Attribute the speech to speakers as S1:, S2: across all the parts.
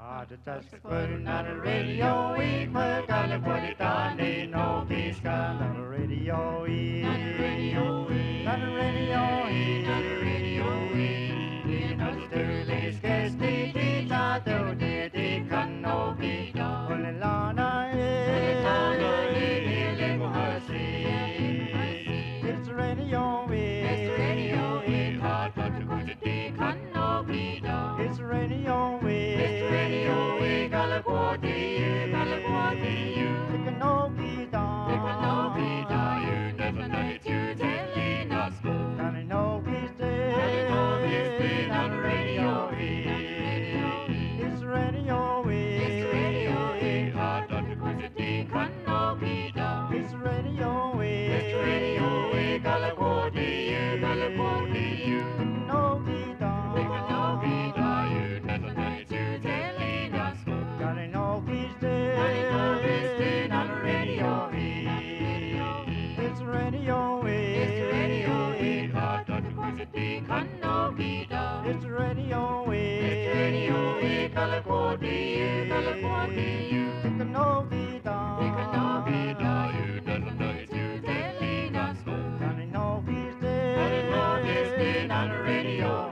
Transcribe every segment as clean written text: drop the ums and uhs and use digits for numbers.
S1: Putting on the radio, we put on the put it on, ain't no peace on the radio, on the radio, on the radio, on the radio, in the Sturley's guest, they thought they can no be done. Well, Lana, it's the radio, it's the radio, hard but the good they can no be done. It's the radio, it's the radio, Galaguati, you can no be done. You can no be done. You never know it, you telling us more. Can I know he's dead? On the radio, it's the radio, it's the radio, hard but the good they can no be done. It's the radio, it's the radio, Galaguati, you can no be done. You can no be done. You never know it, you telling us more. Can I know he's dead? On the radio, it's the radio, it's the radio, hard but the good they can no be done. It's the radio, it's the radio, Galaguati, you can no be done. You can no be done. You never know it, you telling us more. Can I know he's dead? Can I know he's dead on the radio?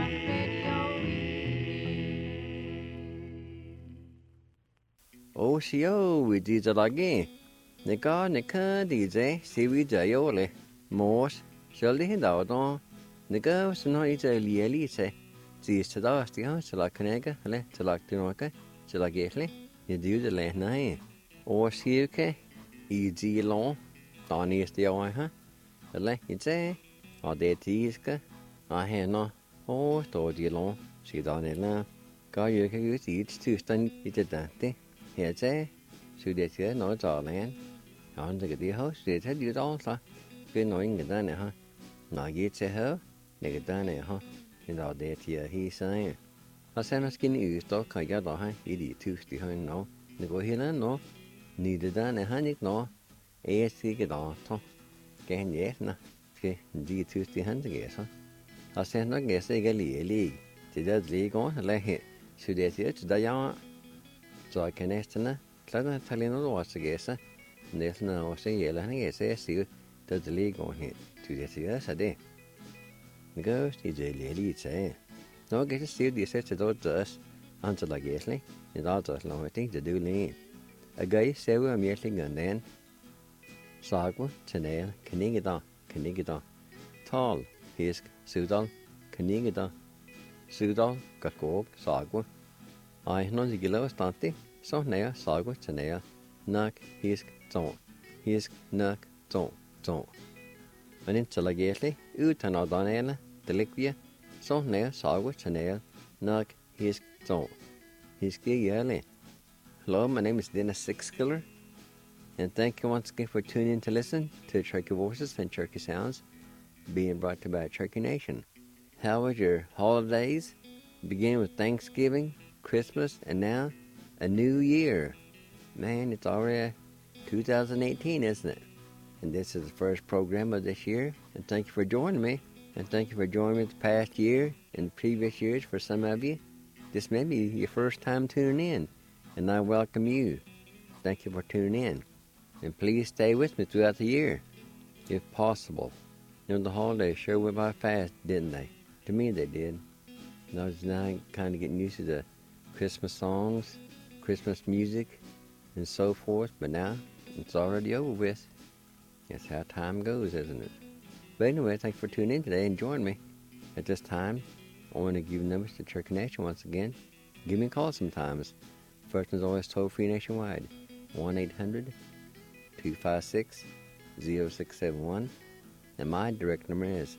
S2: Ô xíu vì đi cho lagi, nè có đi dễ, xí vì giờ yếu lệ, mốt, giờ lấy đầu đó, nè có xin hỏi giờ lý sẽ, chỉ sẽ đó thì họ sẽ là cái cái, lệ, sẽ là cái nó cái, sẽ là cái lệ, nè điều giờ lệ này, ô xíu cái, ý gì lo, tao ní tiêu ha, lệ, ý dễ, ở đây thì cái, hè nó, ô tao gì lo, xí đó này là, có nhiều cái gì thứ tân ý thế đấy. Hiện chế, sự đề chế nói trò này, họ thì cái đi hết, sự thế điều đó sao, cái nói người ta này ha, nói gì chế hết, người ta này ha, thì đó đề thì hy sinh, họ xem nó cái này đó cái cái đó ha, ý đi thứ thì hơi nó, nếu có hiện nó, người ta này ha nhích nó, cái đó thôi, cái nhẹ nè, cái đi thứ thì hắn thì cái sao, họ xem nó cái lý, chỉ là lý có là hiện, sự đề chế chỉ là så kan nästan klara ta lena då så gesa nästan och så gäller han gesa så det ligger hit till det så det går det lite no gesa så det så då das antar la gesli det alltså långt det du lin a gay så vi mer den sagwa tnel knigida tal hisk sudal knigida sudal kakok sagwa ai non gilo stanti so nea sagwa tnea nak hisk nak ton anin talagesli utan adanela delikvia so nea sagwa tnea nak hisk yele. Hello, my name is Dennis Sixkiller, and thank you once again for tuning in to listen to Cherokee Voices and Cherokee Sounds being brought to you by Cherokee Nation. How was your holidays? Beginning with Thanksgiving, Christmas, and now a new year. Man, it's already 2018, isn't it? And this is the first program of this year. And thank you for joining me. And thank you for joining me the past year and previous years for some of you. This may be your first time tuning in, and I welcome you. Thank you for tuning in. And please stay with me throughout the year, if possible. You know, the holidays sure went by fast, didn't they? To me, they did. And I was now kind of getting used to the Christmas songs, Christmas music, and so forth, but now it's already over with. That's how time goes, isn't it? But anyway, thanks for tuning in today and joining me. At this time, I want to give numbers to Cherokee Nation once again. Give me a call sometimes. First is always toll-free nationwide, 1-800-256-0671. And my direct number is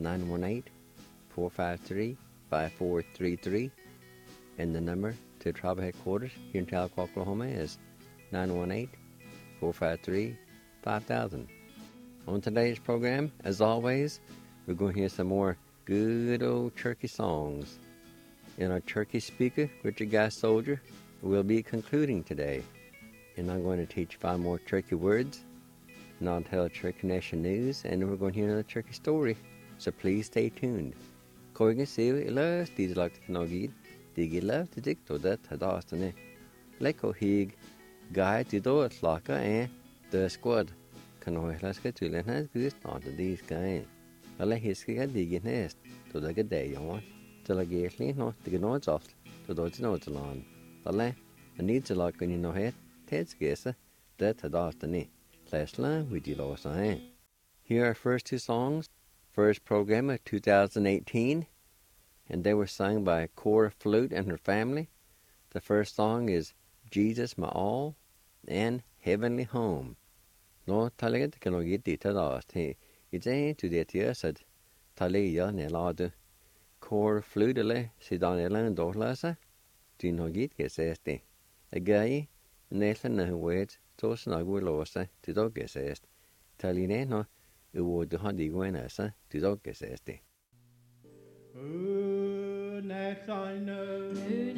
S2: 918-453-5433. And the number to tribal headquarters here in Tahlequah, Oklahoma is 918-453-5000. On today's program, as always, we're going to hear some more good old Cherokee songs. And our Cherokee speaker, Richard Guy Soldier, will be concluding today. And I'm going to teach 5 more Cherokee words, and I'll tell Cherokee Nation news, and then we're going to hear another Cherokee story. So please stay tuned. Corrigan Seal, ilas, these like the Kanogid, digi love to dig to that hadastane. Leko hig guy to do it like the squad. Kan ho laska tulen has gist on the these guy. Alla hiska digi nest to the day on. Till I get no the notes off to do it no on. Alla I need to like when you know it. Ted's guess that hadastane. Last line we did all sign. Here are first two songs. First program of 2018, and they were sung by Cora Flute and her family. The first song is Jesus My All and Heavenly Home. No talaga kan og gitt til dast. It's a to det yersad talia neladu. Cora Flute le sidan elan dorlasa. Din og gitt gesesti. A guy nellan na wet to snagu losa to dog gesest. Taline no would the honey go in as to dog gesesti.
S1: Next I know.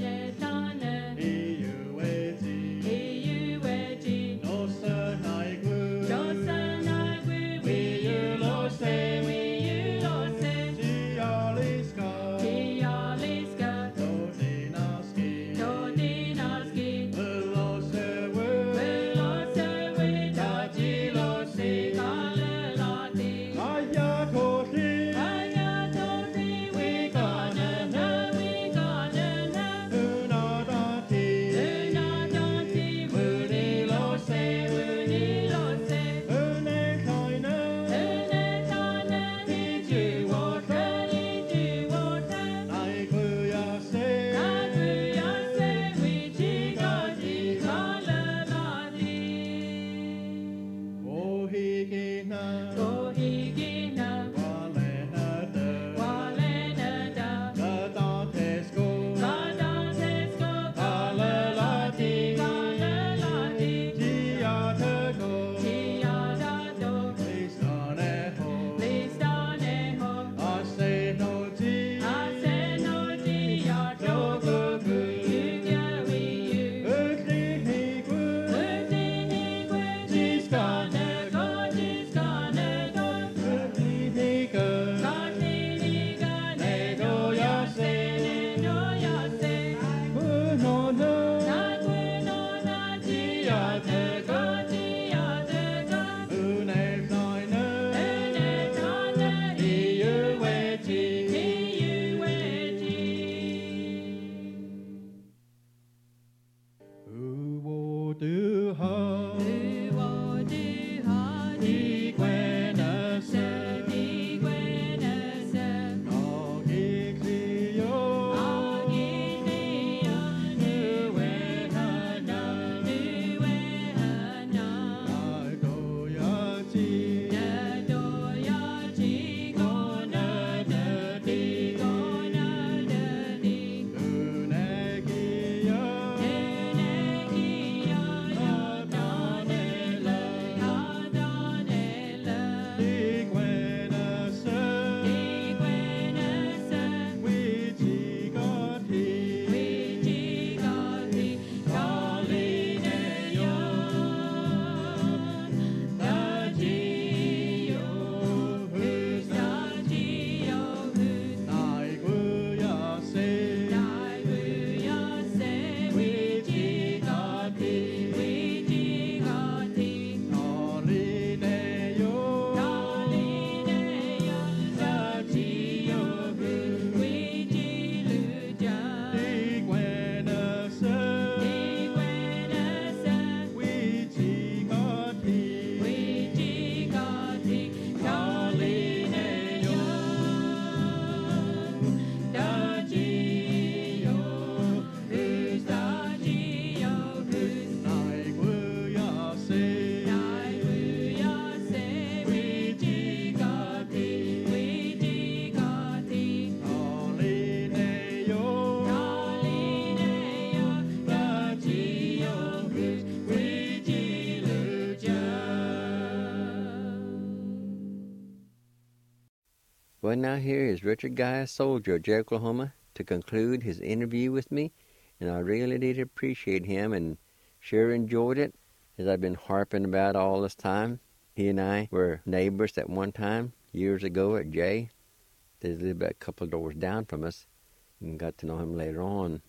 S2: Well, now here is Richard Guy, soldier of Oklahoma, to conclude his interview with me, and I really did appreciate him and sure enjoyed it, as I've been harping about all this time. He and I were neighbors at one time, years ago at Jay. They lived about a couple of doors down from us, and got to know him later on.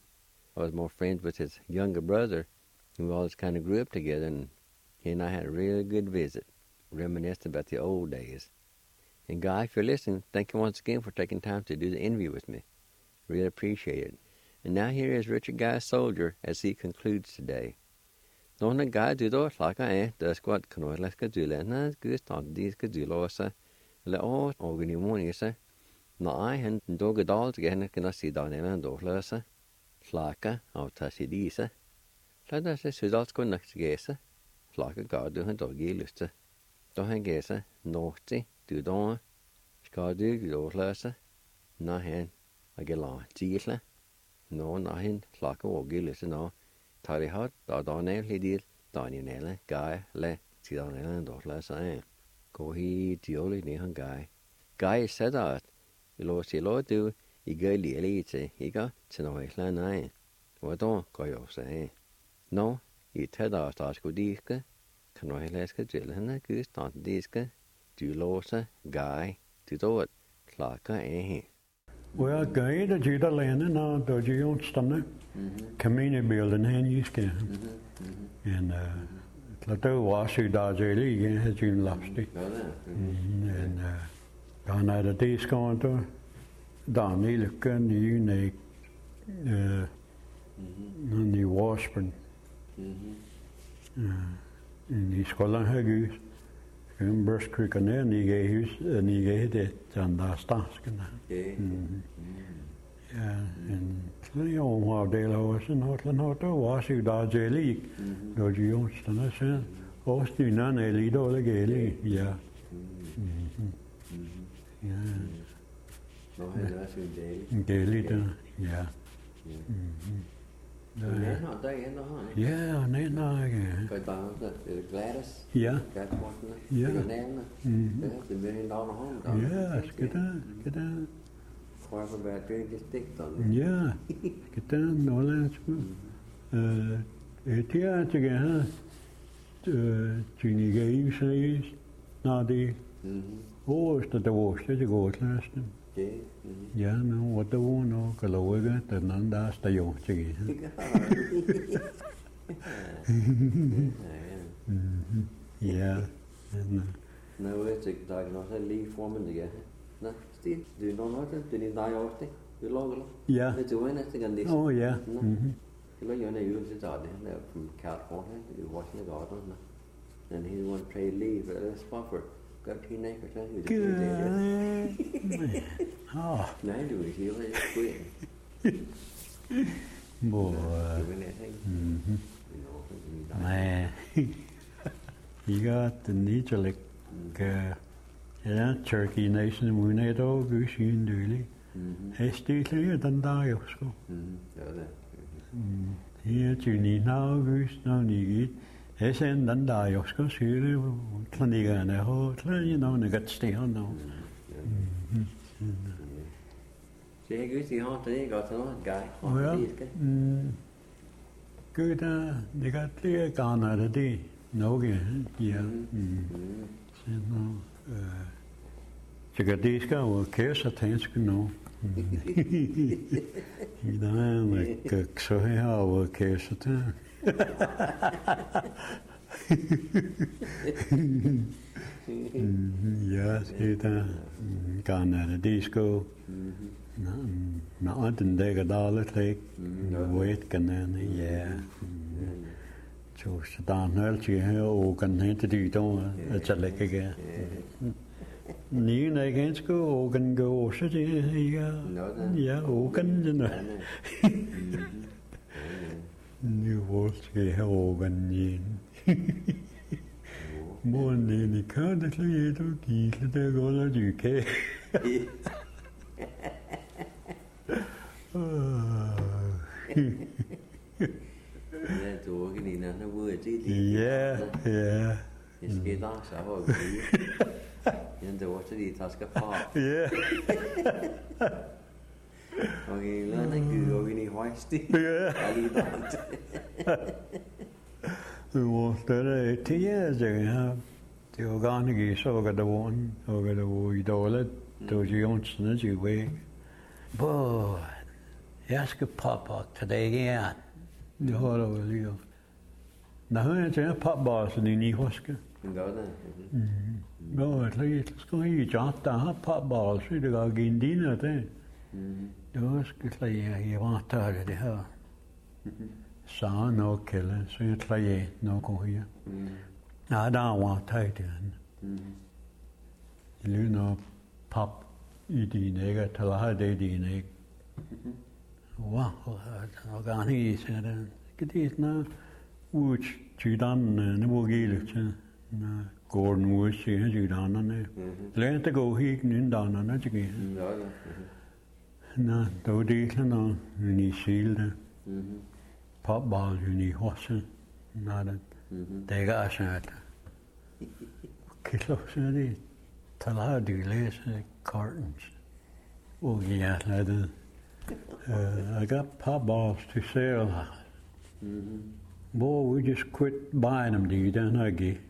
S2: I was more friends with his younger brother. We always kind of grew up together, and he and I had a really good visit, reminiscing about the old days. And Guy, if you're listening, thank you once again for taking time to do the interview with me. Really appreciate it. And now here is Richard Guy Soldier as he concludes today. Donna Guy do do like the squad canoe let's go do that. Na good on these good do losa. Le all organimonies. Na I and dog dolls again can see down and do losa. Flaka out tassidisa. Let us say results go next gesa. Flaka guard do and doggy list. Don't gesa, naughty, do don. Skadu do losa. Na hen. I get long. Gila. No, nahin, flaka ågi lyse nå. Tar I hatt, da Daniel hidir, Daniel nele, Guy, le, si Daniel en dårla sa. Gå hi dioli ni han Guy. Guy said that, I lo si lo du, I gøy lili te, I ga, til nå hekla nei. Og da, gå jo sa. Nå, I tada da sko diske, kan nå hekla ska drille henne, gus da diske, du låsa, Guy, du dåt, klaka he.
S3: Well, Guy, the Judah Lane, and the Judah Stunner, community building, and you can. And Plateau was who does early, and has been lost. And gone out of days going to Donny, look, and you need the Washburn. And he's calling her goose. En Burskrik en nige det janda stasken. Ja, en twee omhoudelen was en had was u daar jeli. Dat je ons dan zijn. Oost u na neli dole geli. Ja. Ja.
S2: Nog een was u jeli.
S3: Geli dan. Ja.
S2: Nee, not day in the honey.
S3: Ja, nee, nou.
S2: But Gladys.
S3: Ja.
S2: That one.
S3: Ja.
S2: The $1 million home.
S3: Ja, gedaan.
S2: However bad drink is dick dan.
S3: Ja, gedaan. Nou, laat het jaar te gaan. Toen ik even zei, na die oosten, de oosten, de oosten. Ja, nou, wat doen we nou? Geloven, dan daar sta je te gaan. Ja.
S2: Nou, weet ik dat ik nog een lief voor me liggen. Nou, Steve, doe je nog nooit? Doe je daar ook? Doe je langer?
S3: Ja.
S2: Weet je hoe het is?
S3: Oh, ja.
S2: Je loopt je naar je zit daar, from California, you watching the garden. And he want to pay leave at a spot for got 3 acres, huh?
S3: Good. Oh.
S2: Nee, doe ik heel erg goed.
S3: Boy. Nee. You got the need like Turkey Nation, we need all goose in Dooley. Hij steekt er dan daar op school.
S2: Ja, dat.
S3: Hier, toen niet nou goose, nou niet. Hij zijn dan daar op school, sturen, klinieken en ho, klinieken nou, dan gaat staan nou.
S2: Zeg ik die hand en ik had nog een guy.
S3: Oh ja. Goed, die gaat weer gaan naar de nog een, ja. Zeg nou, je gaat deze gaan wel kerst hens genomen. Dan ik zo heel wel kerst aan. Ja, zit daar. Gaan naar de disco. Nou, dan denk ik altijd leuk. Weet kan ja. Zo staan heel ook een hente die doen. Het is lekker. Nee, nee, geen school, ook een gozer, ja, ook een. Nu wordt je ook een. Maar nee, ik kan dat je ook kiezen, dat gaat het ook, hè.
S2: Ja, toen ik niet naar de woord zie.
S3: Ja, ja.
S2: Je schiet aan, zo. En toen was die taske paard.
S3: Ja.
S2: Oké, laat ik u ook niet hoisten.
S3: Ja. We moeten er 10 jaar zeggen, die organiek zo gaat de woon, zo gaat de woon dolen, door je ons net je weg. Boy, Jeg skal pop til det igen. Det holder vel lige. Når jeg tænker pop så det er ni huske.
S2: Men gør det.
S3: Nå, jeg skal ikke job, der har pop så det går igen dine det. Det skal jeg var der det her. Så nok kælde, så jeg træer nok her. Ja, der var tæt det. Lyner pop i dine æg, eller har det dine æg. Wow, og gerne i sig den. Det er sådan ud til den niveau gælde går den ud til den. Lad det gå helt inden den er til gælde. Nå, det var det sådan en i silde. Popball i hosse. Nå, det er sådan. Kilo så det. Talar du læser cartons. Og ja, det. I got popballs to sell. Boy, we just quit buying them, dude. Then I get.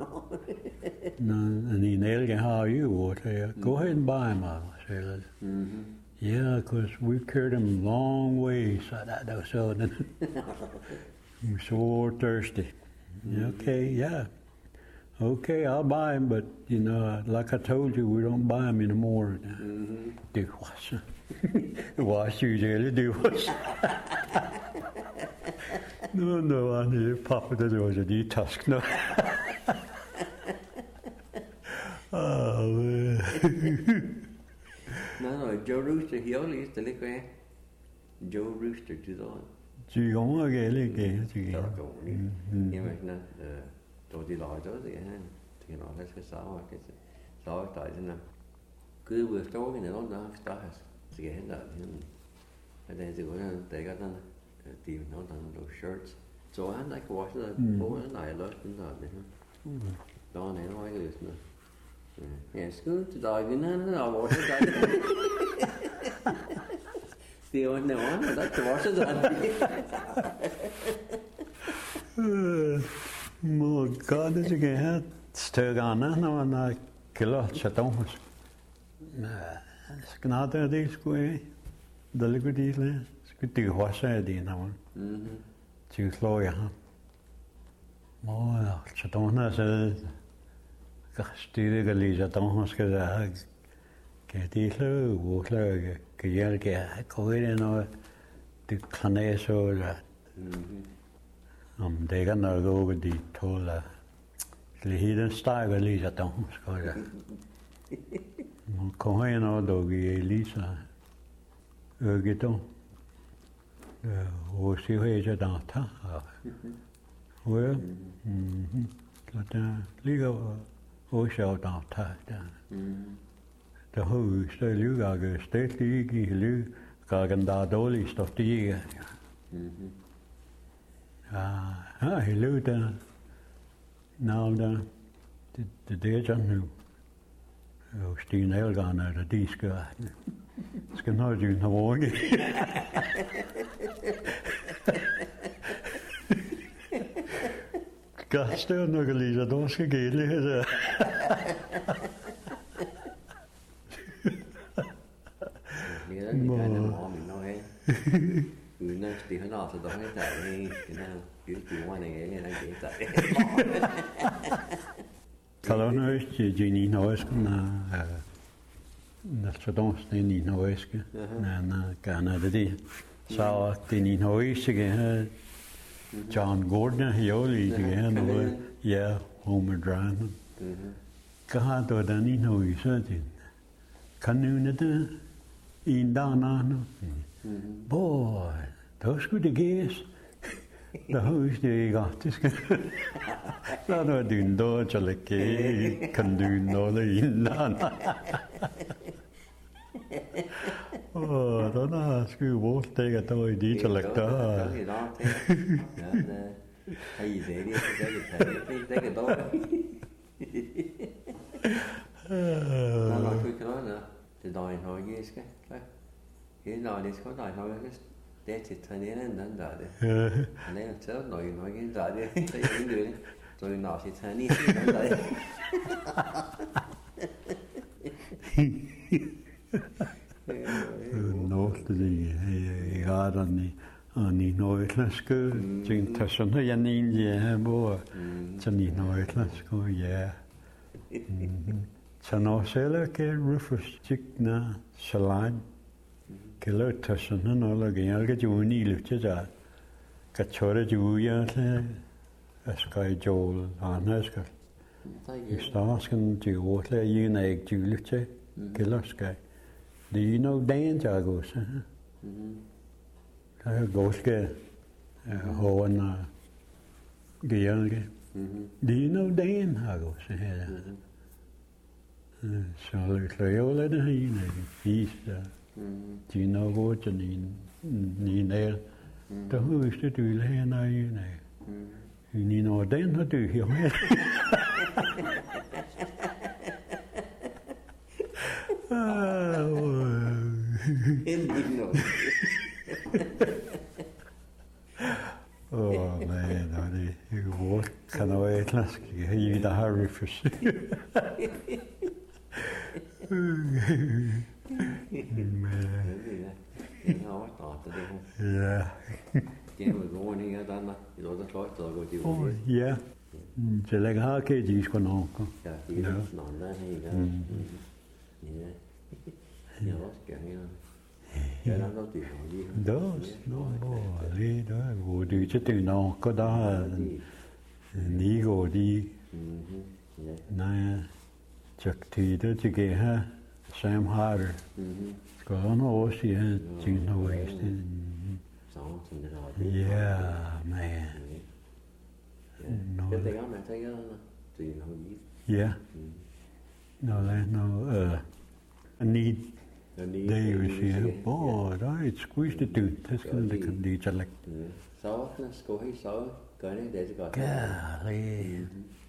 S3: And he nailed how you would. Go ahead and buy them, I said. Yeah, because we carried them long ways. So that so I'm so thirsty. Okay, yeah. Okay, I'll buy them, but you know, like I told you, we don't buy them anymore. Do what? Wash you really do what? No, I need to pop it over the tusk. No.
S2: No, Joe Rooster, he only used to lick her. Joe Rooster to the one.
S3: Chị cũng ở ghế lên ghế chị.
S2: Đó cũng đi. Nhưng mà nó tôi đi lòi đó thì nó phải sao cái sao tại thế nào cứ vừa tối cái này nó start thì cái đó thì ở đây thì có để cái đó tìm nó thành đồ shirts so anh like watch the bố nó lại lớn đến rồi này đó này nó cái được nữa yes good to die cái nó watch cái tiêu anh nào đó to watch the
S3: Må God, det skal have større når man har kælder chaton. Snart er det sgu ikke. Der ligger det lidt. Skal det også af det når man. Til slår jeg ham. Må chaton er så styrer det lige chaton skal der. Kan det slå hvor slå kan jeg kan gå ind noget det kan så der. Om det kan noget gå de tåler. Det hele den stærker lige så dog skal jeg. Man kommer ind og dog i Elisa. Øge dog. Og se hvad jeg der tager. Ja. Så der ligger og så der tager. Der har vi så lige stedt lige i lige kan der dårligt stof det. Hello there. Now there. Det er sådan nu. Og Stine Elgarn er der, de skal nok dyne have råd. Gastør nok lige, så du skal gælde her.
S2: Thì hồi nọ thì tôi thấy tại cái nào kiểu ngoài này nghe đang kể tại
S3: kalau nói chỉ nhìn nói na så đông này nhìn nói na cả na det đi sao thì nhìn nói cái John Gordon hiểu gì cái nó yeah Homer Drive cái hai tôi đã nhìn nói sao thì kan nu inte in dana boy those good guys the host they got this la no dun do chale ke kan dun no le in dana đó là cái bố tê cái tôi đi cho lệch đó
S2: thì đó hay gì thế đi cái đó nó nói cái đó nữa thì đòi hỏi cái đòi đi có đòi hỏi cái để chỉ thay thế nên đơn giản đấy nên là chớ nói cái giỏi đi thấy những người rồi nó chỉ thay đi đấy
S3: nó gì har ni nøjtlaske, ting tager sådan her, jeg ninja, hvor så ni nøjtlaske, ja. Så når selv kan Rufus tikna salad, kan lade tage sådan her, når der er ikke jo ni lytte der, kan tørre jo ja til, skal jo han skal. I starten skal de ordle i en æg til lytte, kan lade skal. Det er nok dagen jeg går så. Der går skal hånden og gælge. Det er nok dagen jeg går så her. Så det jo lidt her i en is der. De er nok godt til en nær. Der husker du her når i en æg. Ni når den har du her med. Åh nej, det er godt. Kan du være et lask? Jeg der har Rufus. Ja.
S2: Det er jo gående her, Danmark. Det er også klart, at gå til
S3: Åh, ja. Så lægger har ikke de sgu nok.
S2: Ja, det er også noget der her. Ja. Det er også gerne her. Ja, der er noget det her.
S3: Det er også noget, det er jo det til det nok, og der er ni går de. Nej, så det er til det her, Sam Harder. Skal han også sige, til noget i stedet. Ja, man.
S2: Det er man tager til noget i.
S3: Ja. Need. Det er jo siger, der er et squeeze det dybt, det skal det kan det tage.
S2: Så skal vi så gøre det så godt.
S3: Gærligt.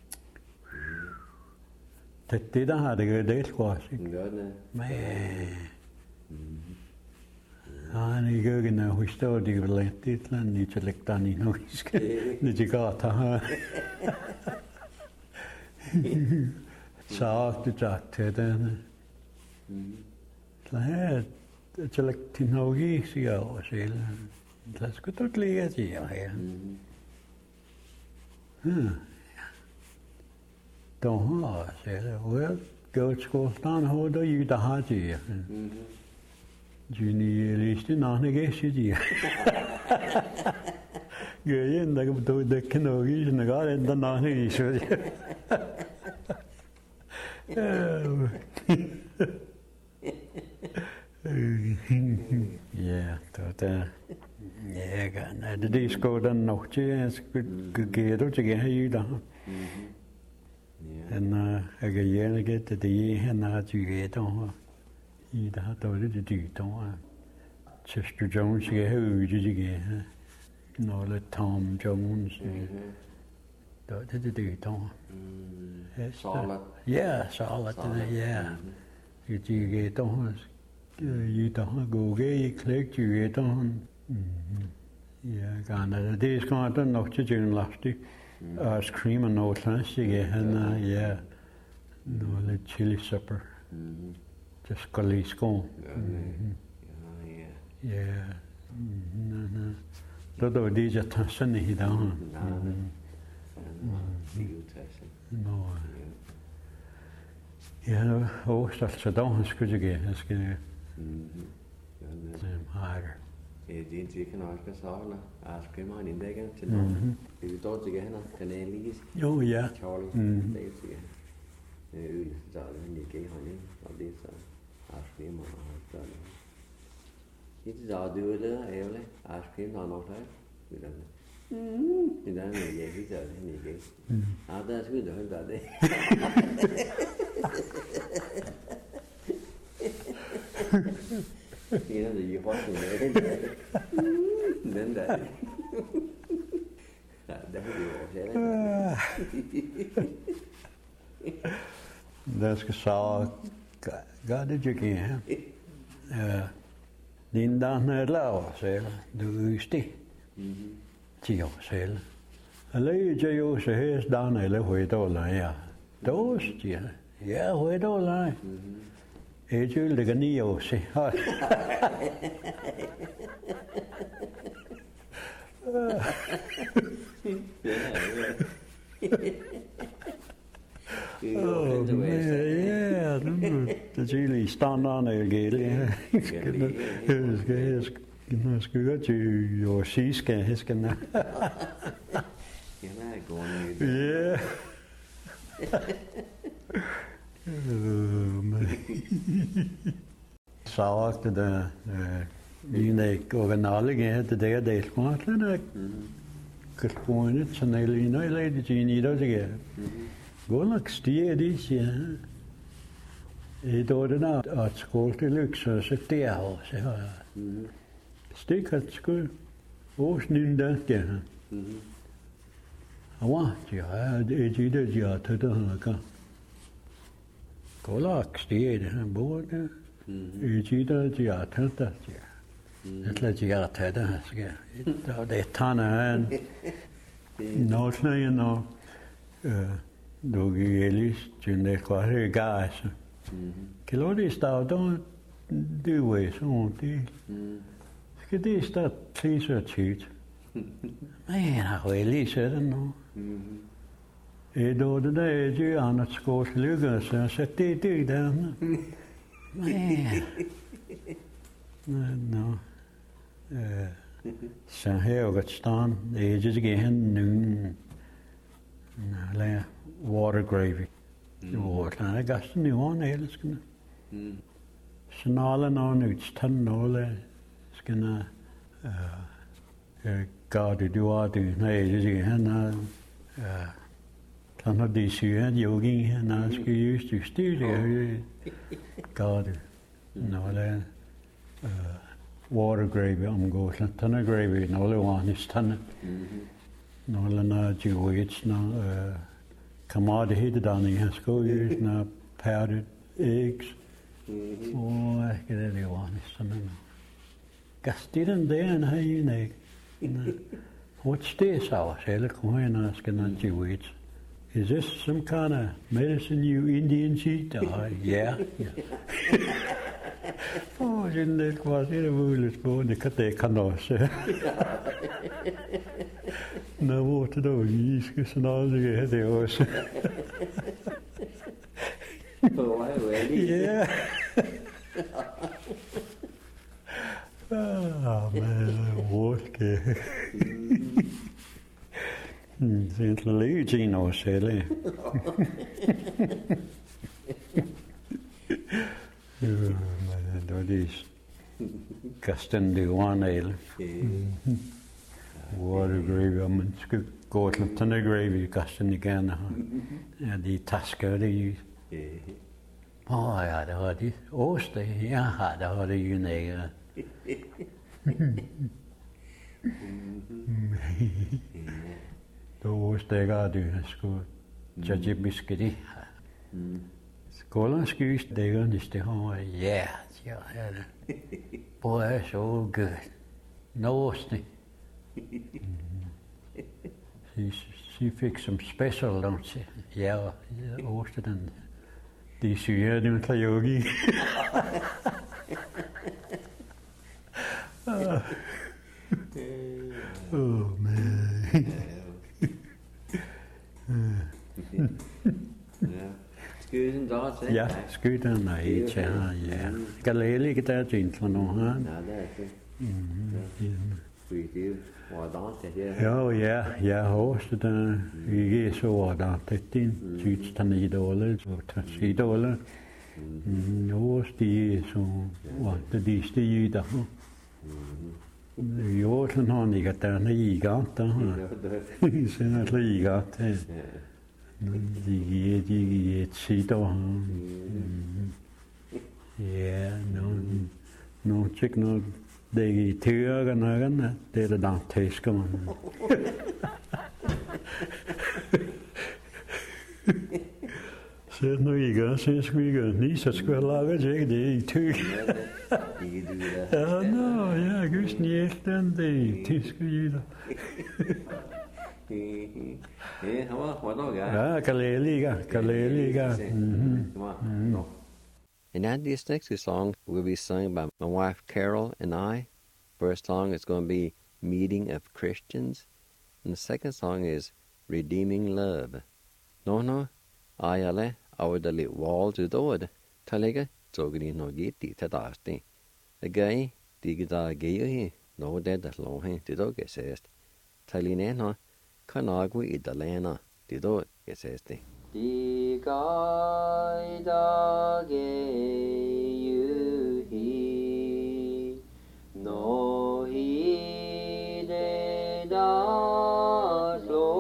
S3: Det der har det gør det sgu også, ikke?
S2: Gør det.
S3: Men han er ikke en historie, det er vel et eller andet, det er lidt der i norsk. Det er godt at have. Så det sagt til den. Så her, det er lidt til norsk, siger jeg også. Så skal du lære det her. Der har jeg sagt, godt skolstan har der jo der har det. Juni liste nahne geçti. Göğün de bu dekken o giş ne gar enda nahne geçiyor. Ja, det ja, kan det skal den nok til at give det til her i dag. En jeg kan gerne gætte det han har til det i det har dårligt det dyrt og Chester Jones skal have ude det når lidt Tom Jones det dyrt og ja solid ja det det dog i der har gået i klæk det dog ja gerne det skal der nok til en lastig scream and no classic han ja når lidt chili supper just skal sko. Ja. Det er det jeg tager sådan i dag. Nå. Ja, så der skulle jeg skal. Har.
S2: Det er ikke noget skal savne. Jeg skal mig en dag til noget. Det er dog til hende kanalen.
S3: Jo ja.
S2: Charlie. Det er til. Så er det ikke han og det så. Askrim og sådan. Det er det der er jo askrim når nok der. Det der er jeg ikke der ikke. Der er sgu det helt der det. Det er det i hoppen den der. Ja, det er det jo.
S3: Der skal så gør det jo ikke. Din dag er lavet selv, du øste. 10 år selv. Eller jeg jo så hæs dagen eller højt over ja. Dos ja. Ja, højt over Ejul de ganio se. Oh, yeah, the Julie stand on a gale. It's good to your seascan, his can. Yeah. Så det der lignende originalige det der delmålet kalponet sanelina eller det geni der det går stiger det ja då den at skole det lykkes så det er også stikker skulle også nynda det ja det det ja det der kan Kolak stiger det både Ejida jiatata ja. Etla jiatata ska. Det tanna nåsna no då gelis junne kvar gas. Kilodi stad då du vet så det. Ska det stad please chit. Men har gelis är det no. Då det där ju annat skål lyckas så det där. No. Så her og stan, det er just igen nogen la water gravy. Water, der gassen i hånden elskende. Så når nogen udstand nogle skal gøre det du har det, nej det er han han har det syge yogi han skal just det gør det. Nåle water gravy omgås, tanna gravy, nåle vanis tanna. Nåle na juwits na kamade hittedani han skojes na powdered eggs. Ikke det vanis tanna. Gastiren den har en egg. What's this hour? Hele koina skal na juwits. Is this some kind of medicine you Indians eat? Yeah. Oh, det var det muligt på det kan også. Nå, hvor det dog I skal sådan noget det også. Ja. Men hvor skal det er lidt til noget selv. Det var det kasten det var water gravy, man skulle gå til tanna gravy kasten igen. Ja, de tasker det. Ja, det var det. Ost, ja, det var det jo nære. Då stikker du skulle tage biskedi. Skålen skys stikker de stikker. Ja, ja, det. Boy, so good. Nostne. She fik some special lunch. Ja, oste den. De syge den til yogi. Oh man.
S2: Skyden der til?
S3: Ja, skyden er et her, ja. Galele ikke der til for nu her.
S2: Ja, det er det. Fordi det var der til her.
S3: Ja, også der. Ikke så var der det din tyts der ned dårlig, så der sig dårlig. Nu stiger så var det de stiger der. Jo, sådan har han ikke der i gang der. Sådan er det i gang til. De giver et sider. Ja, nu tjek nu det i tøerne, det er det der tæsker man. Så nu I gør, så skal vi gøre lige, så skal jeg lave det i tø. Ja, nå, ja, gøst niet den det tæsker I der.
S2: Ja,
S3: Ja, kaleliga.
S2: And now this next two songs will be sung by my wife Carol and I. First song is going to be Meeting of Christians. And the second song is Redeeming Love. No, ayale, awdali wall to dood. Talega, zogri no giti tadasti. Again, digida gay, no dead at long to dog says. Talinena, kanagui idalena, to dog says. Digai dage yuhi, no hi de da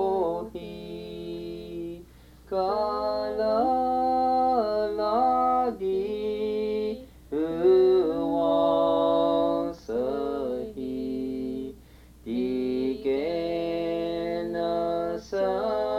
S2: sohi, kala lagi uwang sahi, digena sa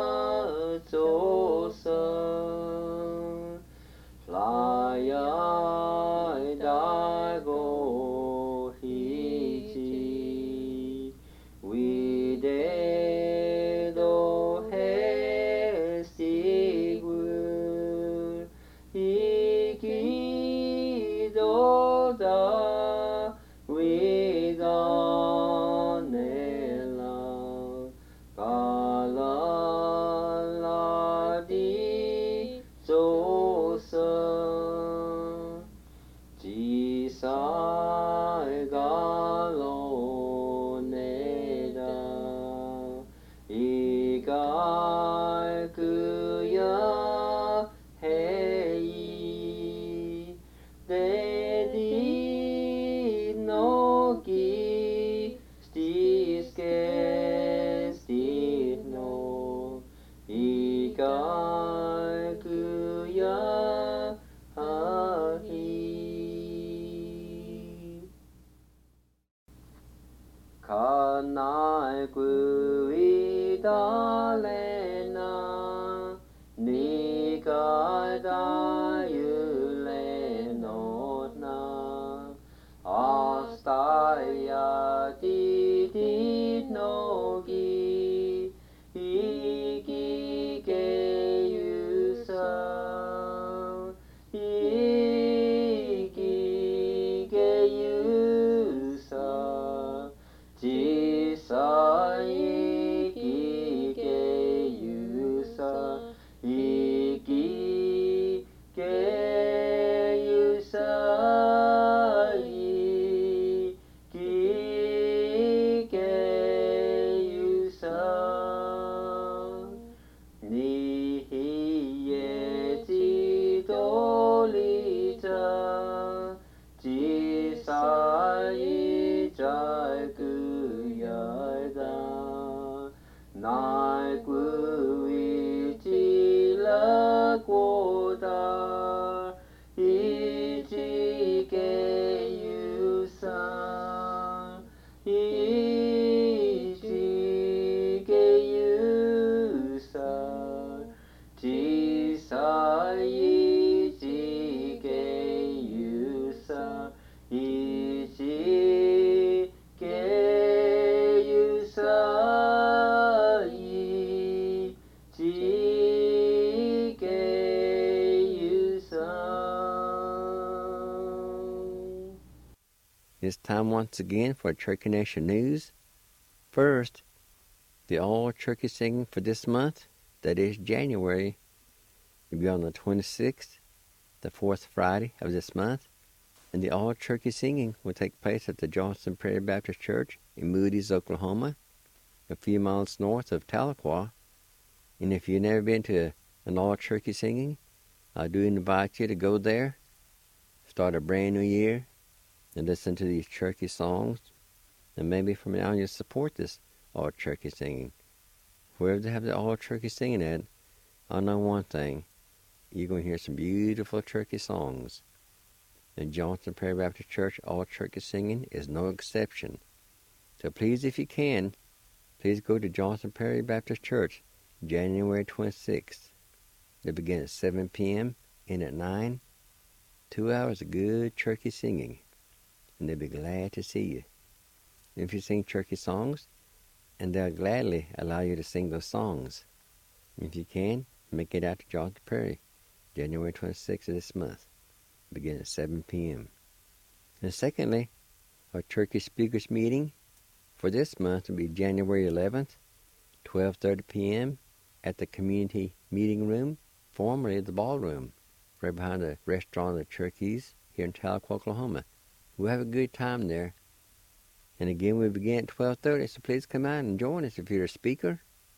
S2: It's time once again for Turkey Nation News. First, the all turkey singing for this month, that is January, will be on the 26th, the fourth Friday of this month. And the all turkey singing will take place at the Johnson Prairie Baptist Church in Moody's, Oklahoma, a few miles north of Tahlequah. And if you've never been to an all turkey singing, I do invite you to go there, start a brand new year, and listen to these turkey songs, and maybe from now on you'll support this all turkey singing. Wherever they have the all turkey singing at, I know one thing, you're going to hear some beautiful turkey songs. And Johnson Prairie Baptist Church all turkey singing is no exception. So please, if you can, please go to Johnson Prairie Baptist Church, January 26th. They begin at 7 p.m. and at 9, 2 hours of good turkey singing. And they'll be glad to see you. If you sing turkey songs, and they'll gladly allow you to sing those songs. If you can, make it out to Johnson Prairie, January 26th of this month. begin at 7 p.m. And secondly, our turkey speakers meeting for this month will be January 11th, 12:30 p.m. at the community meeting room, formerly the ballroom, right behind the restaurant of the Turkeys here in Tahlequah, Oklahoma. We'll have a good time there. And again, we begin at 12:30, so please come out and join us if you're a speaker,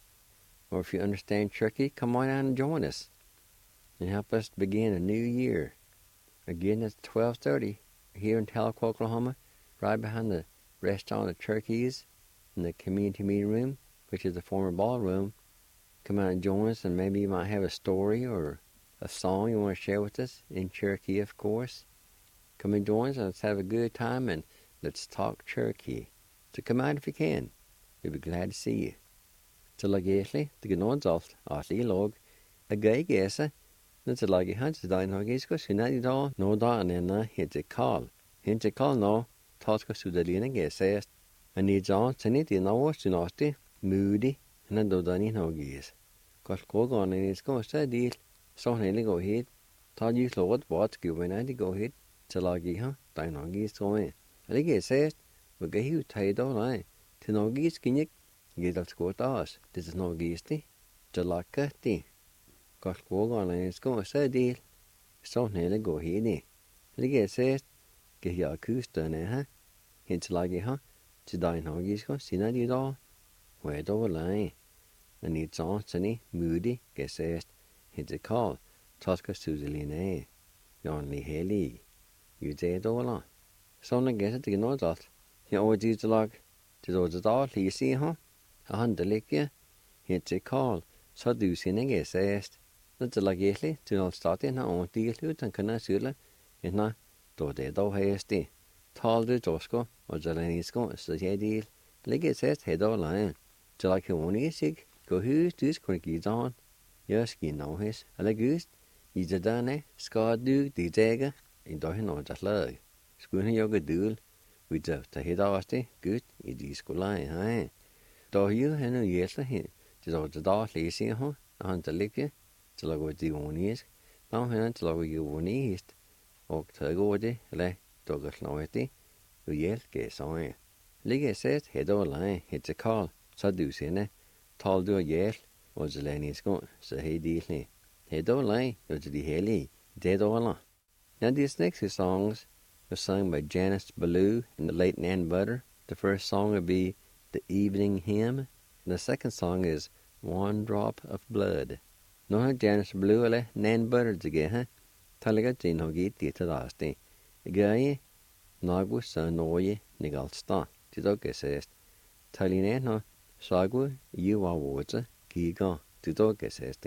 S2: or if you understand Turkey, come on out and join us and help us begin a new year. Again, it's 12:30 here in Tahlequah, Oklahoma, right behind the restaurant of Turkeys in the community meeting room, which is the former ballroom. Come out and join us, and maybe you might have a story or a song you want to share with us in Cherokee, of course. Come and join us, and let's have a good time, and let's talk Cherokee. So come out if you can. We'll be glad to see you. Så lag egentlig, det kan noen alt, at jeg log, a gay gæse, når det lager hans til deg, når jeg skal synne i dag, når da en ene heter Karl. Hente Karl nå, ta skal sudaline gæse, and i dag, så nidt i nå, synasti, moody, and då da ni nå gæs. Godt gågården, jeg skal så del, så han gå hit, ta de slået bort, skubben de gå hit, så lager han, der nå gæs tror jeg. Og det gæse, hvor gæs ud taget da, nej, til nå gæs kinnik, gæs alt skåret os, det er nå gæs det, så lager det. Godt gågården, jeg skal så del, så han gå hit i. Det gæse, gæs jeg kysterne her, hen til lager han, til der nå gæs går, sinne de da, hvor er dog lege. And it's on sunny, moody, gæsest, hente Karl, tasker sudeline, Jonli heli, det dårlig. Sånne gæster det noget alt. Jeg overgiver til lag, det er det alt, lige siger han, og han der ligger, hente Karl, så du sine gæsest. Når det lag egentlig, til noget stadig, han ordentlig ud, han kan syle, hende, då det dog hæst det. Tal du dorsko, og så længe sko, så jeg del, ligger sæst hæt og leje. Så lag jeg ordentlig sig, gå hus, du skal give dagen. Jeg skal nå hæs, eller gust, i det derne, skal du de dækker, en dag hen over det slag. Skulle han jogge dul, vi der hedder også det, gust, i de skulle lege, hej. Da hiver han og hjælper hen, det er det der læser han, og han der ligger, til at gå til unisk, når han til at gå unist, og til gå det, eller dog at slå det, og hjælpe så. Ligger sæt, hedder og lege, hedder Karl, så du sende, tal du og hjælp, og så længe i skål, så hej det. Hedder og lege, og til de hellige, det er dårlig. Now these next two songs were sung by Janice Ballou and the late Nan Butter. The first song will be The Evening Hymn, and the second song is One Drop of Blood. Nå har Janice Ballou eller Nan Butter together, talega til nå gitt det til raste. Gøye, nagu sa noje nigalsta, til dere sest. Taline nå, sagu ju av våte, giga, til dere sest.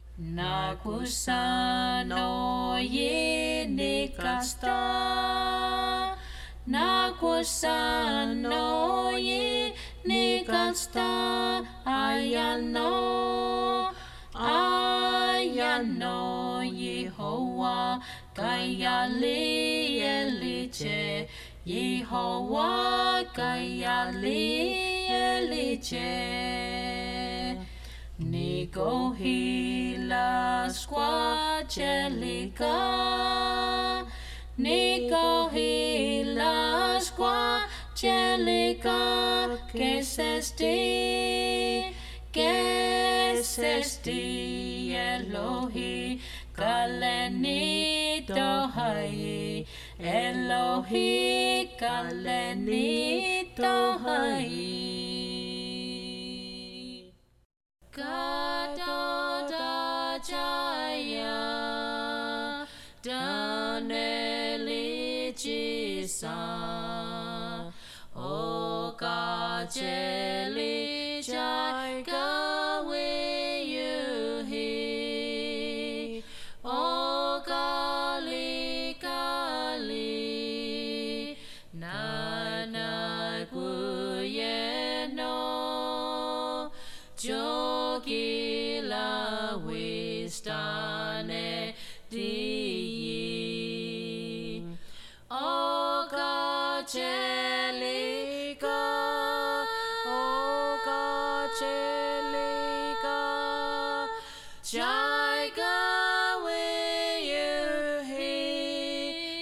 S1: Nakusa noje nigalsta, nakusa noje nigalsta, ayano Yehovah, kayali eliche, Yehovah, kayali eliche. Nico hila squachelica, Nico hila squachelica, que sesti Elohi, kaleni tohai, Elohi, kaleni tohai. Gadada Jaya Daneli Jisa O Gajeli Jai Gawe Yuhi O Gali Gali Nana Guyeno Jogila Wistane Di O Gajelica O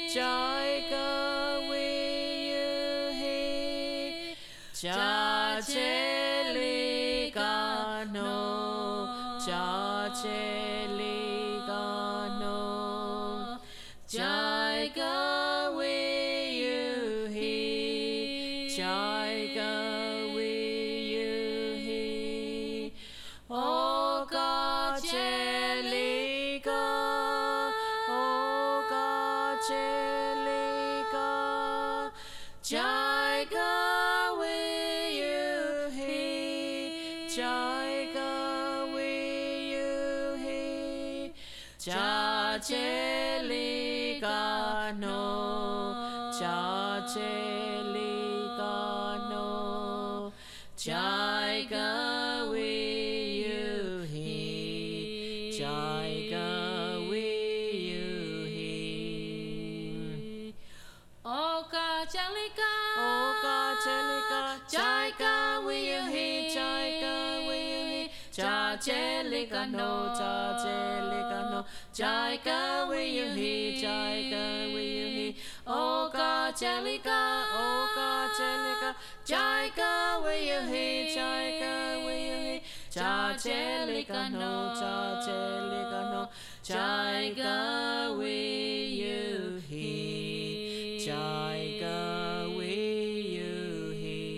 S1: Jai Ga We Yu He Cha Che Li Ga No Cha Che Li Ga No Jai Ga We Yu He Jai Ga We Yu He O Ga Che Li Ga O Ga Che Li Ga Jai Ga We Yu He Jai Ga We Yu He Cha Che Li Ga No Cha Che Li Ga No Jai Ga We Yu He Jai Ga We Yu He O Ga Chalika O Ga Chalika Jai Ga We Yu He Jai Ga We Yu He Cha Chalika No Cha Chalika No Jai Ga We Yu He Jai Ga We Yu He O Ga Chalika O Ga Chalika Jai Ga We Yu He Jai Ga We Yu He Cha Chalika No Cha Chalika No Jai Ga We Yu He Jai Ga We Yu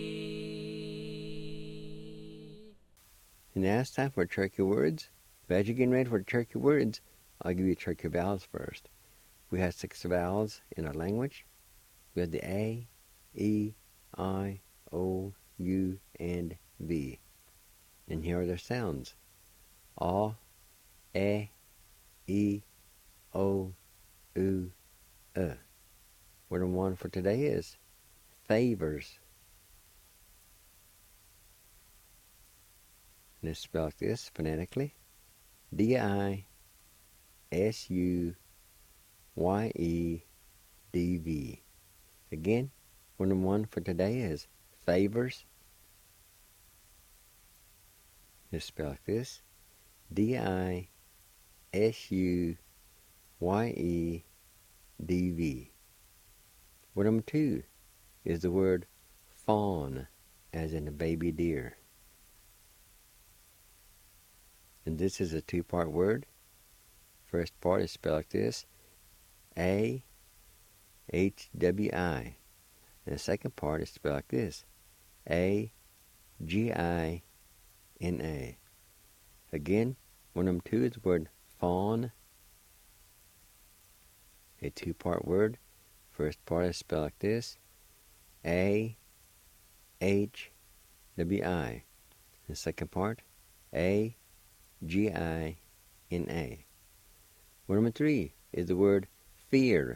S1: He.
S2: And now it's time for Cherokee words. But as you're getting ready for Cherokee words, I'll give you Cherokee vowels first. We have 6 vowels in our language. We have the A, E, I, O, U, and V. And here are their sounds. A, E, O, U, Word number 1 for today is favors. And it's spelled like this phonetically. D-I-S-U-Y-E-D-V. Again, word number 1 for today is favors. It's spelled like this. D-I-S-U-Y-E-D-V. Word number 2 is the word fawn, as in a baby deer. And this is a 2-part word. First part is spelled like this. A-H-W-I. And the second part is spelled like this. A-G-I-N-A. Again, word number 2 is the word fawn. A 2-part word. First part is spelled like this. A-H-W-I. The second part, A-G-I-N-A. Word number 3 is the word fear.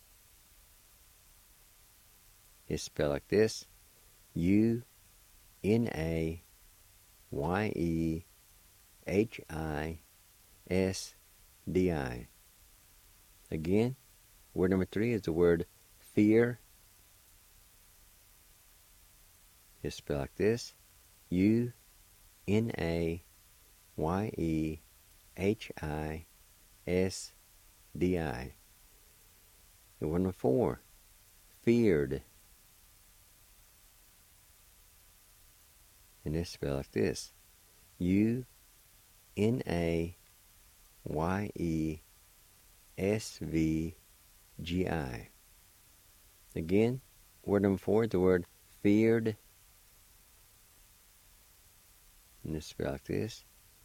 S2: It's spelled like this. U-N-A-Y-E-H-I-S-D-I. Again, word number 3 is the word fear. It's spelled like this. U-N-A-Y-E-H-I-S-D-I. And word number 4, feared. And it's spelled like this. U-N-A-Y-E-S-V-G-I. Again, word number 4 is the word feared. And it's spelled like this.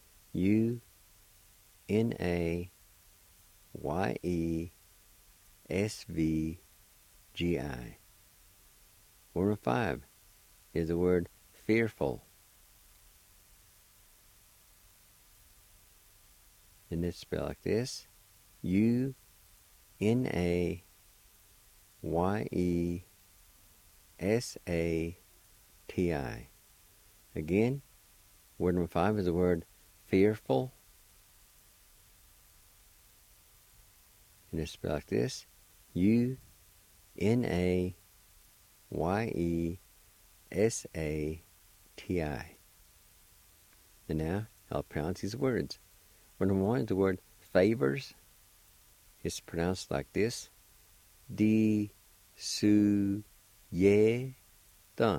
S2: U-N-A-Y-E-S-V-G-I. Word number 5 is the word fearful. And it's spelled like this. U-N-A-Y-E-S-A-T-I. Again, word number 5 is the word fearful. And it's spelled like this. U-N-A-Y-E-S-A-T-I. And now, I'll pronounce these words. Word number 1 is the word favors. It's pronounced like this. di su ye da.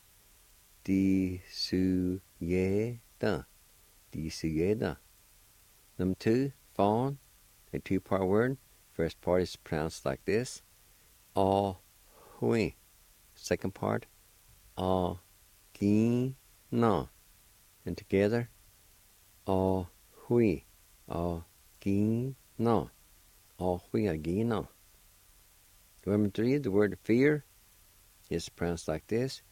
S2: Di su ye da. Di su ye da. Number 2, fawn, a 2-part word. First part is pronounced like this. A hui. Second part, a gi na. And together, a hui, a gi na. A hui, a gi na. Number 3, the word fear is pronounced like this.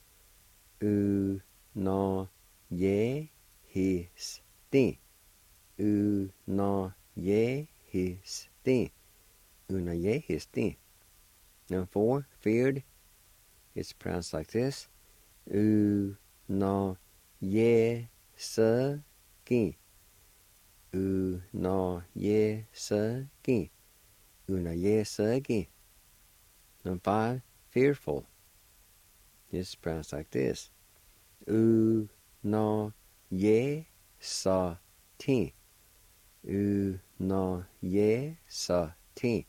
S2: U na ye his ti. U na ye his ti. U na ye his ti. Number 4, feared. It's pronounced like this. U na ye sa ki. U na ye sa ki. U na ye sa ki. Number 5, fearful. It's pronounced like this. U na ye sa ti. U na ye sa ti.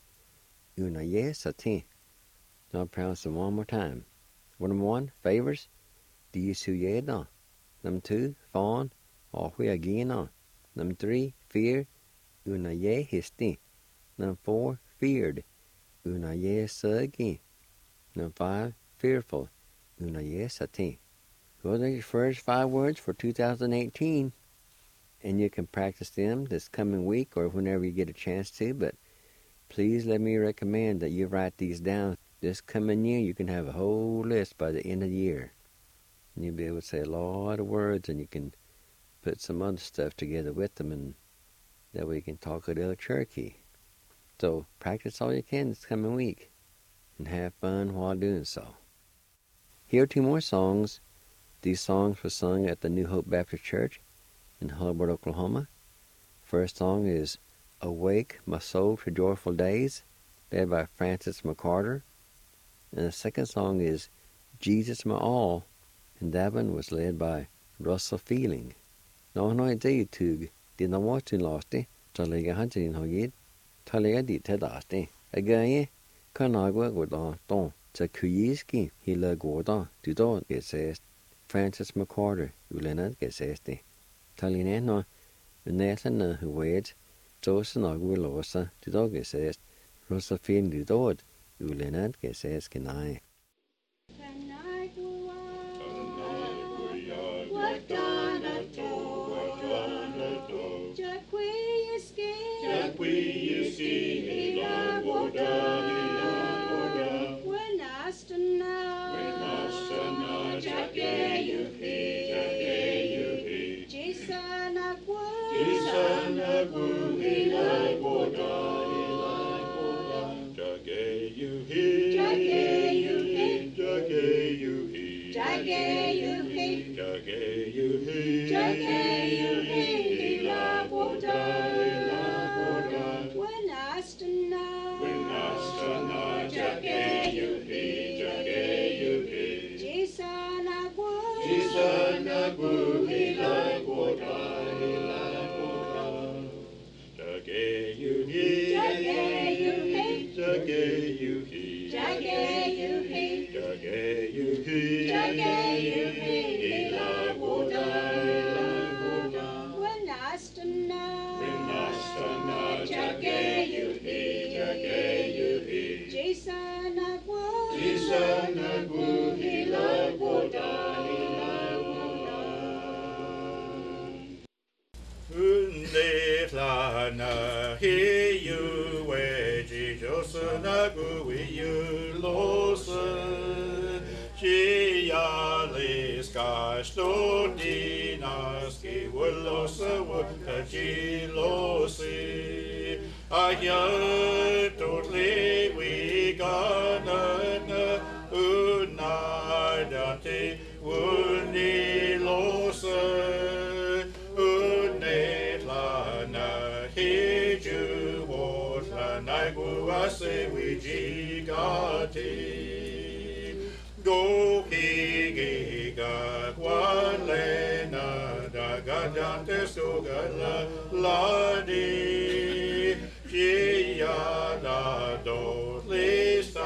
S2: U na ye sa ti. Now I'll pronounce it one more time. Number 1, favors. Di su ye da. Number 2, fawn. A hui a gi na. Number 3, fear. U na ye his ti. Number 4, feared. U na ye sa gi. Number 5, fearful. U na ye sa ti. Those are your first 5 words for 2018. And you can practice them this coming week or whenever you get a chance to. But please let me recommend that you write these down. This coming year, you can have a whole list by the end of the year. And you'll be able to say a lot of words, and you can put some other stuff together with them, and that way you can talk a little Cherokee. So practice all you can this coming week, and have fun while doing so. Here are 2 more songs. These songs were sung at the New Hope Baptist Church in Hubbard, Oklahoma. First song is Awake My Soul to Joyful Days, led by Francis McCarter. And the second song is Jesus My All, and that one was led by Russell Feeling. Nå har jeg det tug, det var til laste, så lægger han til en højt, så lægger det til daste. Again, kan jeg gå da, då, så kujiski, hele går da, du da, det sæst. Francis McCarter, ulenat, det sæst det. Talene nå, nætlende højt, så snart vi låser, du da, det sæst. Russell Feeling, du da, ulenat, det sæst, nej.
S1: La di, she ya da do, list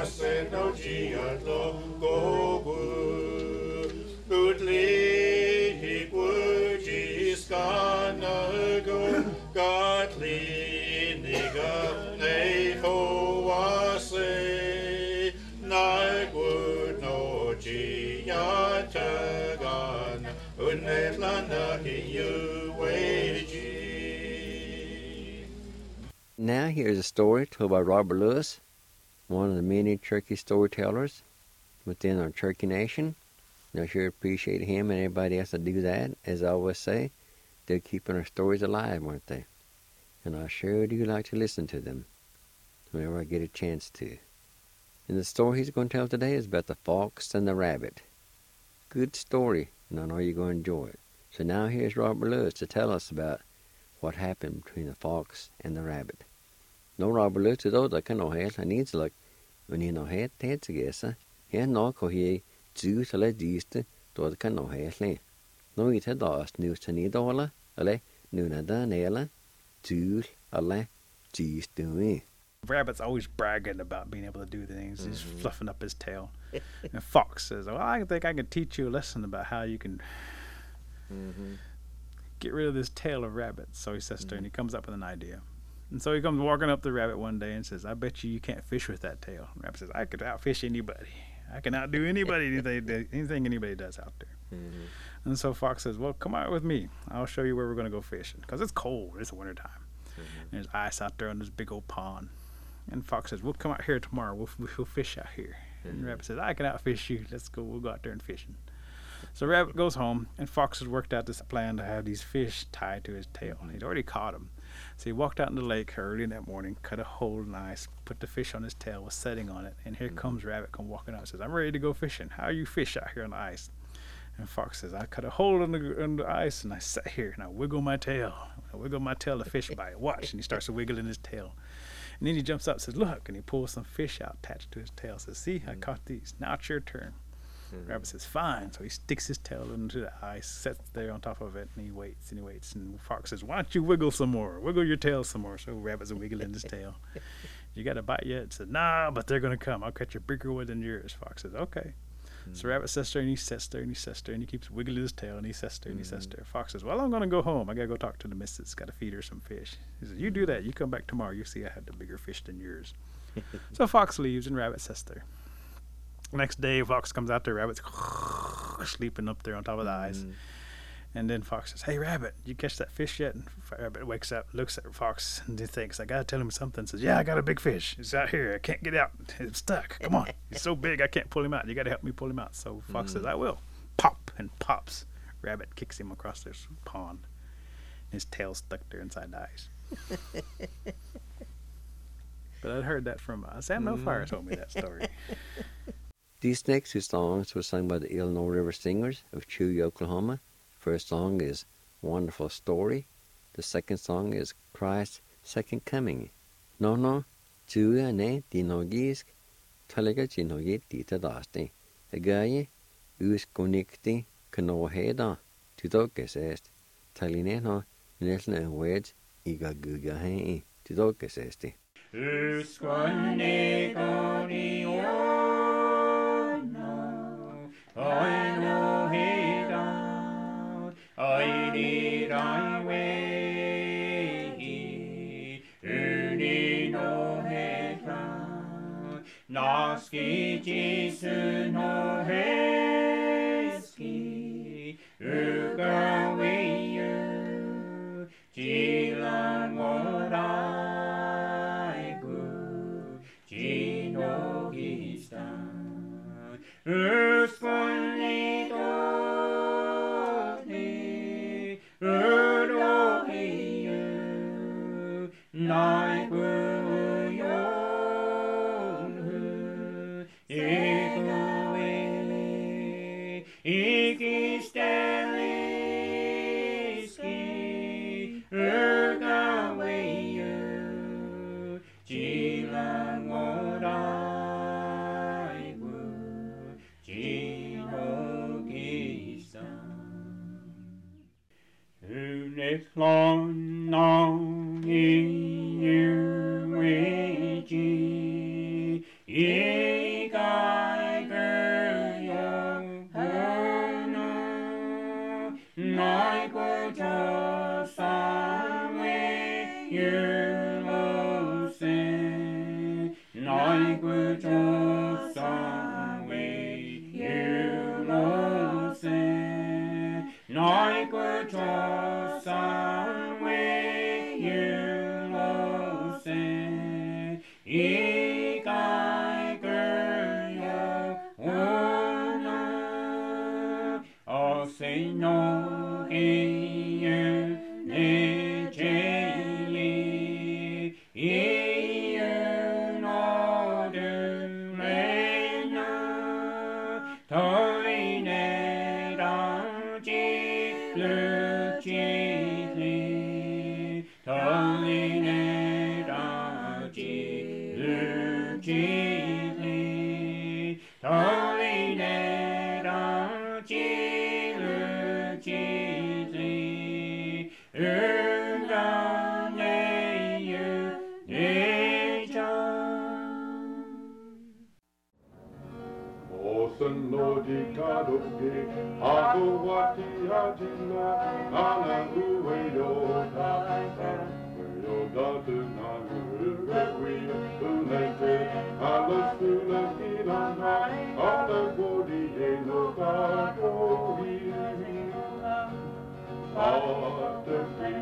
S1: se no chia lo go bu good li gu ji skana go godly nigga nei ho wa se na gu no chia ta gan unne landa ki you we ji.
S2: Now here's a story told by Robert Lewis, one of the many Cherokee storytellers within our Cherokee Nation. I sure appreciate him and everybody else that do that. As I always say, they're keeping our stories alive, aren't they? And I sure do like to listen to them whenever I get a chance to. And the story he's going to tell today is about the fox and the rabbit. Good story, and I know you're going to enjoy it. So now here's Robert Lewis to tell us about what happened between the fox and the rabbit. No Robert Lewis to those that can know it, and needs like when you know it, it's a guess. Here no ko he do to let these to those that can know it. No it had lost news to need all, ale, nuna da naila, do, ale, geez doing.
S4: Rabbit's always bragging about being able to do things. He's fluffing up his tail. And Fox says, well, I think I can teach you a lesson about how you can get rid of this tail of rabbit. So he says to her, and he comes up with an idea. And so he comes walking up to the rabbit one day and says, I bet you can't fish with that tail. And the rabbit says, I could outfish anybody. I can outdo anybody, anything anybody does out there. And so Fox says, well, come out with me. I'll show you where we're going to go fishing. Because it's cold. It's wintertime. And there's ice out there on this big old pond. And Fox says, we'll come out here tomorrow. We'll fish out here. And the rabbit says, I can outfish you. Let's go. We'll go out there and fishing. So Rabbit goes home, and Fox has worked out this plan to have these fish tied to his tail. He'd already caught them. So he walked out in the lake early in that morning, cut a hole in the ice, put the fish on his tail, was setting on it, and here comes Rabbit come walking out and says, I'm ready to go fishing. How you fish out here on the ice? And Fox says, I cut a hole in the ice, and I sat here, and I wiggle my tail. I wiggle my tail, the fish bite. Watch. And he starts wiggling his tail. And then he jumps up and says, look, and he pulls some fish out attached to his tail. Says, see, I caught these. Now it's your turn. Rabbit says, fine. So he sticks his tail into the ice, sits there on top of it, and he waits and he waits. And Fox says, why don't you wiggle some more? Wiggle your tail some more. So Rabbit's wiggling his tail. You got a bite yet? He says, nah, but they're going to come. I'll catch a bigger one than yours. Fox says, okay. So Rabbit sits there and he sits there and he sits there and he keeps wiggling his tail and he sits there and he sits there. Fox says, well, I'm going to go home. I got to go talk to the missus. Got to feed her some fish. He says, you do that. You come back tomorrow. You see I had the bigger fish than yours. So Fox leaves and Rabbit sits there. Next day, Fox comes out there. Rabbit's sleeping up there on top of the ice. And then Fox says, hey, Rabbit, did you catch that fish yet? And Rabbit wakes up, looks at Fox, and he thinks, I got to tell him something. Says, yeah, I got a big fish. It's out here. I can't get out. It's stuck. Come on. He's so big, I can't pull him out. You got to help me pull him out. So Fox says, I will. Pop, and pops. Rabbit kicks him across this pond. His tail's stuck there inside the ice. But I'd heard that from Sam No Fire told me that story.
S2: These next two songs were sung by the Illinois River Singers of Chewy, Oklahoma. First song is Wonderful Story. The second song is Christ's Second Coming. No, Chewy ne dinogisk, talaga chinogi tita daste. Agaye, us connecti, kano heda, tudokes est. Taline no, nesna wedge, iga guga hei, tudokes este.
S1: Us connecti, I know he down, I need I way, uni no he down, naski jisu no heski, uga we you, jilan what I grew, jino gistan. Long, long, you, nói của cho sang về yêu lo sẽ nói của cho sang về yêu lo sẽ ý cái cơ yo ona ở xây nó kia để chơi ý nó đừng lên thôi nè đang chỉ lừa chỉ thôi nè đang chỉ lừa chỉ thôi nè đang chỉ lừa chỉ
S5: Nodi kadoge, ago wati hatina, ana uwe yoda, yoda tunanu, we unete, ala suna kinana, ala godi eno kadogi, ate fi,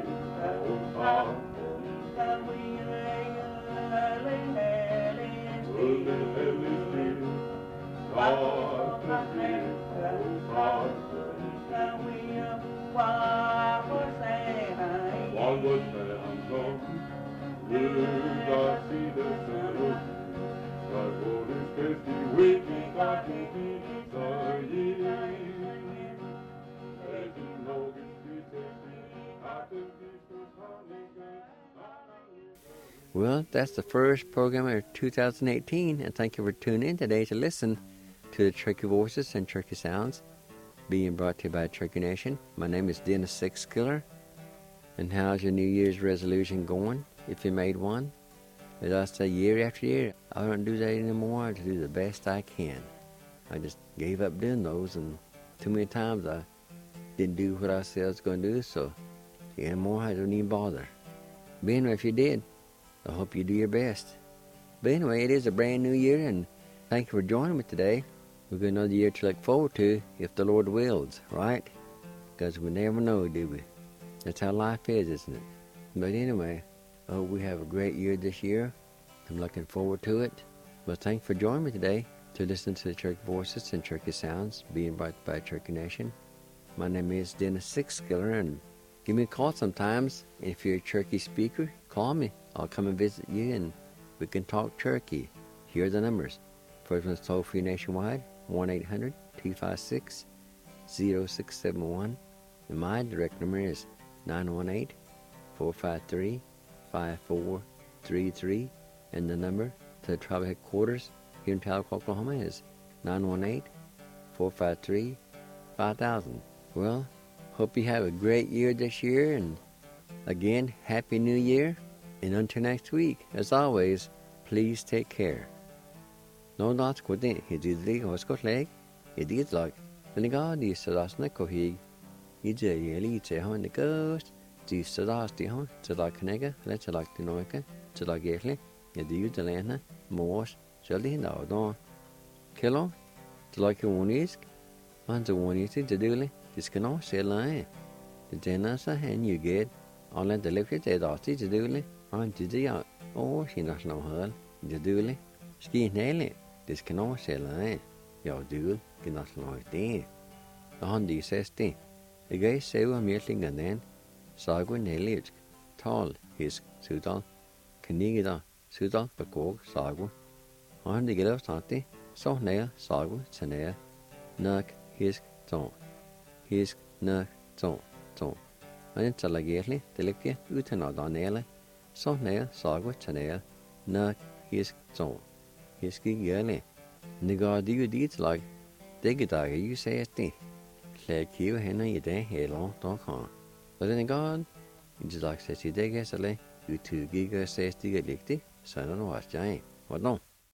S2: Well, that's the first program of 2018, and thank you for tuning in today to listen to the Cherokee Voices and Cherokee Sounds, being brought to you by Cherokee Nation. My name is Dennis Sixskiller, and how's your New Year's resolution going, if you made one? As I say year after year, I don't do that anymore. I just do the best I can. I just gave up doing those, and too many times I didn't do what I said I was going to do, so anymore I don't even bother. But anyway, if you did, I hope you do your best. But anyway, it is a brand new year, and thank you for joining me today. We've got another year to look forward to, if the Lord wills, right? Because we never know, do we? That's how life is, isn't it? But anyway, I hope we have a great year this year. I'm looking forward to it. Well, thanks for joining me today to listen to the Cherokee Voices and Cherokee Sounds, being brought by Cherokee Nation. My name is Dennis Sixskiller, and give me a call sometimes. If you're a Cherokee speaker, call me. I'll come and visit you, and we can talk Cherokee. Here are the numbers. First one's toll-free nationwide, 1-800-256-0671. And my direct number is 918-453-5433. And the number to the tribal headquarters here in Tahlequah, Oklahoma is 918-453-5000. Well, hope you have a great year this year, and again, Happy New Year. And until next week, as always, please take care. No lots quitting, he did the Oscot leg, he did like, and the god is the last Nekohig. He did a lead on the ghost, the Sadasti hon, to like Nega, let's like the Noika, to like Gately, and the Utalana, Morse, Shelly and Aldon. Killo, to like a one is, and the one is to do it, this can all say line. The Janasa and you get, I'll let the liquid dead off to do it. On to the out, oh, she not no hell, the dooley, ski nail it, this can all say line. Your duel cannot know it. On the says thing, the guy say a meeting and then, Sagu nail tall, his Sudal, Canigida, Sudal, Bakog, Sagu. On the gillow tanti, so nail, Sagu, Tanea, Nuck, his ton, his nuck, ton. And it's a lagately, the licky, Utanod on nail. Så nær, sagwa tanær, nok hisk ton. Hiski gærlig. Nigar digu dit lag, dække dager you sagde det. Klæd kive hænder i dag heller, dog kan. Og den god, i det lag sæt i dække, så lag, utugiga sæt stiger ligtigt, så er der nu også jeg. Hvordan?